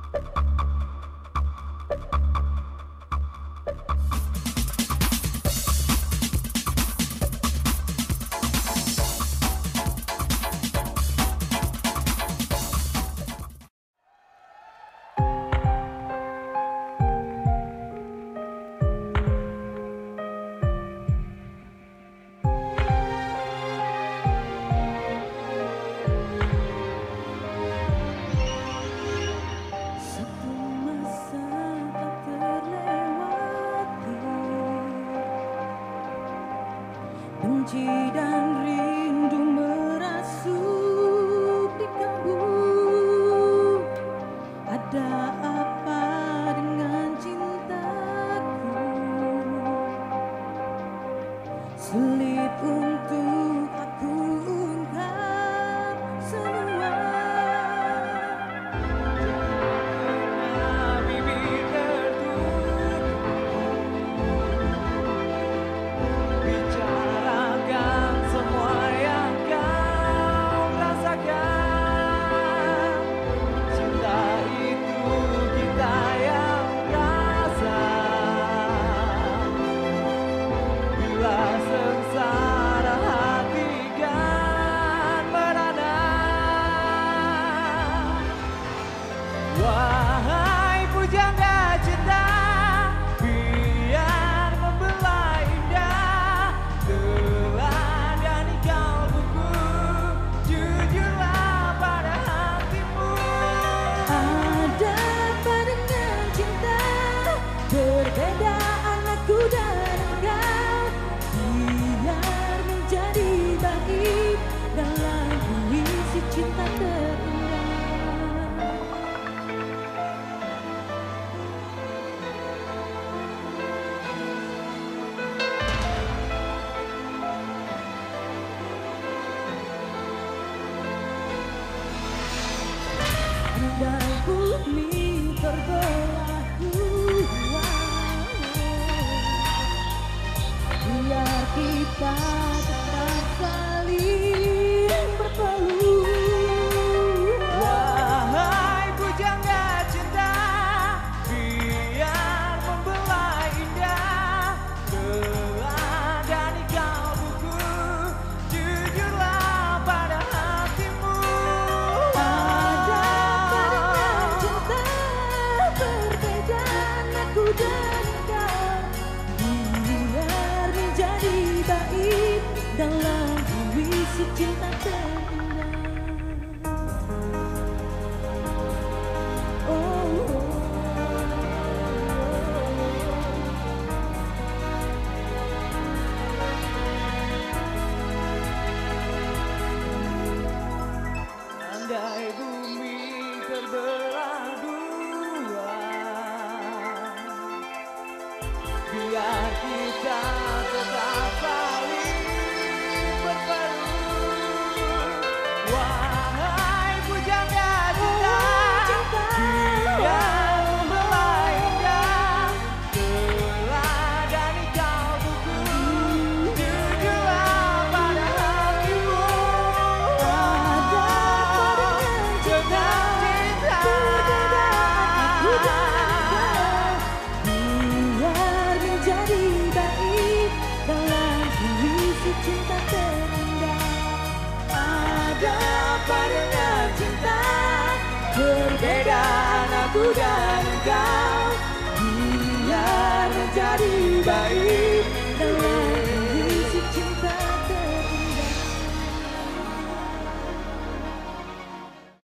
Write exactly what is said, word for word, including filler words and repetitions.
Benci dan rindu merasuk di kalbu. Ada apa dengan cintaku? Sulit untuk aku ungkap semua. Bibir tertutup, bicarakan semua yang kau rasakan. Cinta itu kita yang rasa. Bila sengsara hati kan merana. Wahai pujangga cinta, biar membelah indah. Teladani kalbuku, jujurlah pada hatimu. Ada apa dengan cinta? Perbedaan aku dan engkau, biar menjadi baik dalam puisi cinta terindah. Andai bumi terbelah dua, biar kita tetap saling berpeluang. Wahai pujangga cinta, biar membelah indah. Teladani kalbuku, jujurlah pada hatimu. Ada apa dengan cinta? Perbedaan aku dan engkau, biar menjadi baik dalam puisi cinta terindah. Oh, Andai bumi terbelah dua, biar kita tetap saling berpeluk. Wahai pujangga cinta, biar membelah indah. Teladani kalbuku, jujurlah pada hatimu. ada apa dengan cinta? Perbedaan aku dan engkau, biar menjadi baik dalam puisi cinta terindah. Ada apa dengan cinta? Perbedaan aku dan engkau, biar menjadi baik